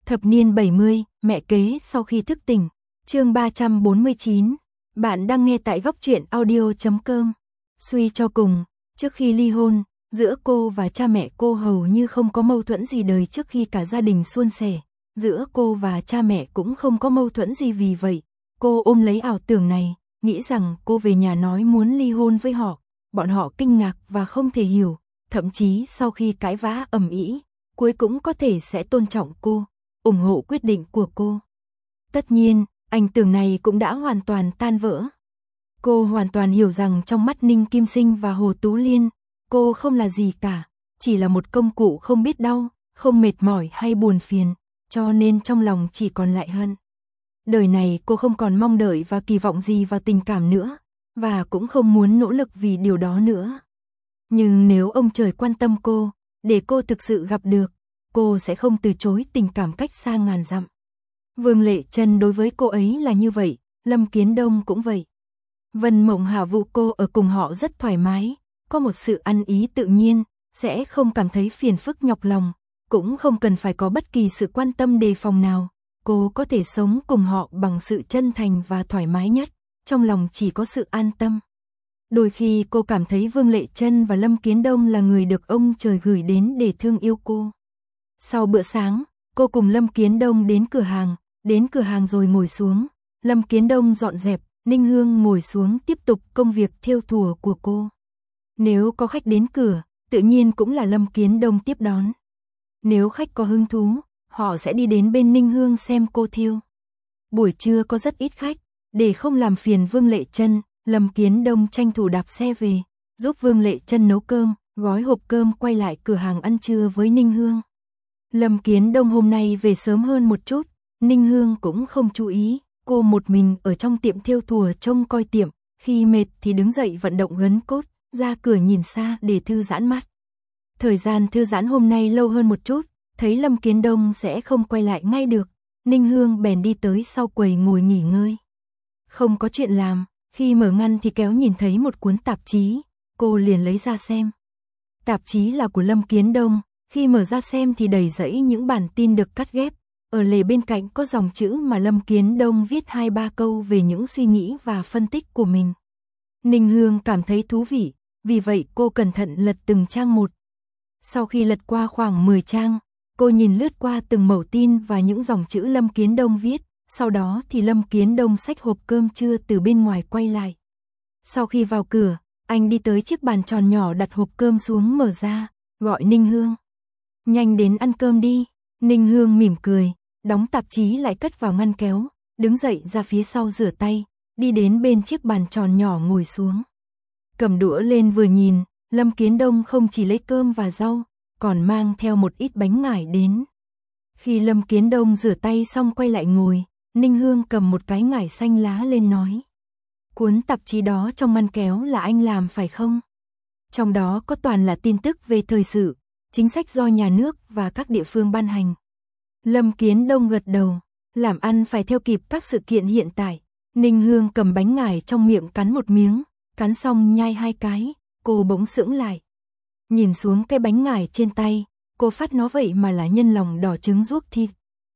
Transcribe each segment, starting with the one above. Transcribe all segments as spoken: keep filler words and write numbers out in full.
Thập niên bảy mươi, mẹ kế sau khi thức tỉnh. Chương ba trăm bốn mươi chín. Bạn đang nghe tại góc truyện audio chấm com. Suy cho cùng, trước khi ly hôn, giữa cô và cha mẹ cô hầu như không có mâu thuẫn gì đời trước khi cả gia đình suôn sẻ. Giữa cô và cha mẹ cũng không có mâu thuẫn gì, vì vậy, cô ôm lấy ảo tưởng này, nghĩ rằng cô về nhà nói muốn ly hôn với họ. Bọn họ kinh ngạc và không thể hiểu, thậm chí sau khi cãi vã ầm ĩ, cuối cũng có thể sẽ tôn trọng cô, ủng hộ quyết định của cô. Tất nhiên, ảnh tưởng này cũng đã hoàn toàn tan vỡ. Cô hoàn toàn hiểu rằng trong mắt Ninh Kim Sinh và Hồ Tú Liên, cô không là gì cả, chỉ là một công cụ không biết đau, không mệt mỏi hay buồn phiền, cho nên trong lòng chỉ còn lại hận. Đời này cô không còn mong đợi và kỳ vọng gì vào tình cảm nữa, và cũng không muốn nỗ lực vì điều đó nữa. Nhưng nếu ông trời quan tâm cô, để cô thực sự gặp được, cô sẽ không từ chối tình cảm cách xa ngàn dặm. Vương Lệ Trân đối với cô ấy là như vậy, Lâm Kiến Đông cũng vậy. Vân Mộng Hà vụ cô ở cùng họ rất thoải mái, có một sự ăn ý tự nhiên, sẽ không cảm thấy phiền phức nhọc lòng, cũng không cần phải có bất kỳ sự quan tâm đề phòng nào. Cô có thể sống cùng họ bằng sự chân thành và thoải mái nhất, trong lòng chỉ có sự an tâm. Đôi khi cô cảm thấy Vương Lệ Trân và Lâm Kiến Đông là người được ông trời gửi đến để thương yêu cô. Sau bữa sáng, cô cùng Lâm Kiến Đông đến cửa hàng, đến cửa hàng rồi ngồi xuống, Lâm Kiến Đông dọn dẹp, Ninh Hương ngồi xuống tiếp tục công việc thêu thùa của cô. Nếu có khách đến cửa, tự nhiên cũng là Lâm Kiến Đông tiếp đón. Nếu khách có hứng thú, họ sẽ đi đến bên Ninh Hương xem cô thêu. Buổi trưa có rất ít khách, để không làm phiền Vương Lệ Trân, Lâm Kiến Đông tranh thủ đạp xe về, giúp Vương Lệ Trân nấu cơm, gói hộp cơm quay lại cửa hàng ăn trưa với Ninh Hương. Lâm Kiến Đông hôm nay về sớm hơn một chút, Ninh Hương cũng không chú ý, cô một mình ở trong tiệm thêu thùa trông coi tiệm, khi mệt thì đứng dậy vận động gân cốt, ra cửa nhìn xa để thư giãn mắt. Thời gian thư giãn hôm nay lâu hơn một chút, thấy Lâm Kiến Đông sẽ không quay lại ngay được, Ninh Hương bèn đi tới sau quầy ngồi nghỉ ngơi. Không có chuyện làm, khi mở ngăn thì kéo nhìn thấy một cuốn tạp chí, cô liền lấy ra xem. Tạp chí là của Lâm Kiến Đông, khi mở ra xem thì đầy rẫy những bản tin được cắt ghép, ở lề bên cạnh có dòng chữ mà Lâm Kiến Đông viết hai ba câu về những suy nghĩ và phân tích của mình. Ninh Hương cảm thấy thú vị, vì vậy cô cẩn thận lật từng trang một. Sau khi lật qua khoảng mười trang, cô nhìn lướt qua từng mẩu tin và những dòng chữ Lâm Kiến Đông viết, sau đó thì Lâm Kiến Đông xách hộp cơm trưa từ bên ngoài quay lại. Sau khi vào cửa, anh đi tới chiếc bàn tròn nhỏ đặt hộp cơm xuống mở ra, gọi Ninh Hương. Nhanh đến ăn cơm đi. Ninh Hương mỉm cười, đóng tạp chí lại cất vào ngăn kéo, đứng dậy ra phía sau rửa tay, đi đến bên chiếc bàn tròn nhỏ ngồi xuống. Cầm đũa lên vừa nhìn, Lâm Kiến Đông không chỉ lấy cơm và rau, còn mang theo một ít bánh ngải đến. Khi Lâm Kiến Đông rửa tay xong quay lại ngồi, Ninh Hương cầm một cái ngải xanh lá lên nói. Cuốn tạp chí đó trong ngăn kéo là anh làm phải không? Trong đó có toàn là tin tức về thời sự, chính sách do nhà nước và các địa phương ban hành. Lâm Kiến Đông gật đầu, làm ăn phải theo kịp các sự kiện hiện tại. Ninh Hương cầm bánh ngải trong miệng cắn một miếng, cắn xong nhai hai cái, cô bỗng sững lại. Nhìn xuống cái bánh ngải trên tay, cô phát nó vậy mà là nhân lòng đỏ trứng ruốc thịt.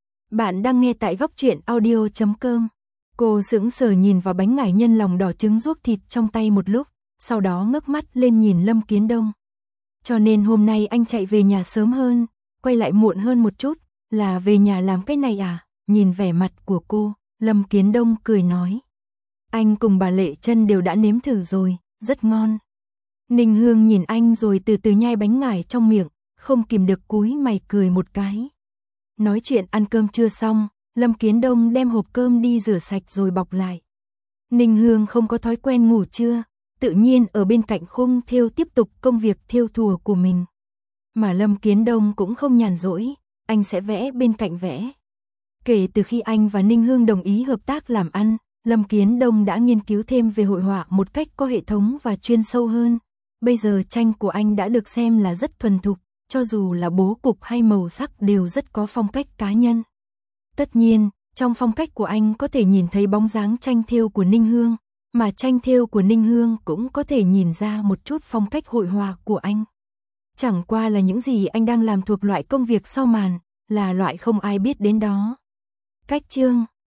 Bạn đang nghe tại góc truyện audio chấm com. Cô sững sờ nhìn vào bánh ngải nhân lòng đỏ trứng ruốc thịt trong tay một lúc, sau đó ngước mắt lên nhìn Lâm Kiến Đông. Cho nên hôm nay anh chạy về nhà sớm hơn, quay lại muộn hơn một chút, là về nhà làm cái này à? Nhìn vẻ mặt của cô, Lâm Kiến Đông cười nói. Anh cùng bà Lệ Trân đều đã nếm thử rồi, rất ngon. Ninh Hương nhìn anh rồi từ từ nhai bánh ngải trong miệng, không kìm được cúi mày cười một cái. Nói chuyện ăn cơm chưa xong, Lâm Kiến Đông đem hộp cơm đi rửa sạch rồi bọc lại. Ninh Hương không có thói quen ngủ trưa, tự nhiên ở bên cạnh khung thêu tiếp tục công việc thêu thùa của mình. Mà Lâm Kiến Đông cũng không nhàn rỗi, anh sẽ vẽ bên cạnh vẽ. Kể từ khi anh và Ninh Hương đồng ý hợp tác làm ăn, Lâm Kiến Đông đã nghiên cứu thêm về hội họa một cách có hệ thống và chuyên sâu hơn. Bây giờ tranh của anh đã được xem là rất thuần thục, cho dù là bố cục hay màu sắc đều rất có phong cách cá nhân. Tất nhiên, trong phong cách của anh có thể nhìn thấy bóng dáng tranh thêu của Ninh Hương, mà tranh thêu của Ninh Hương cũng có thể nhìn ra một chút phong cách hội họa của anh. Chẳng qua là những gì anh đang làm thuộc loại công việc sau màn, là loại không ai biết đến đó. Cách chương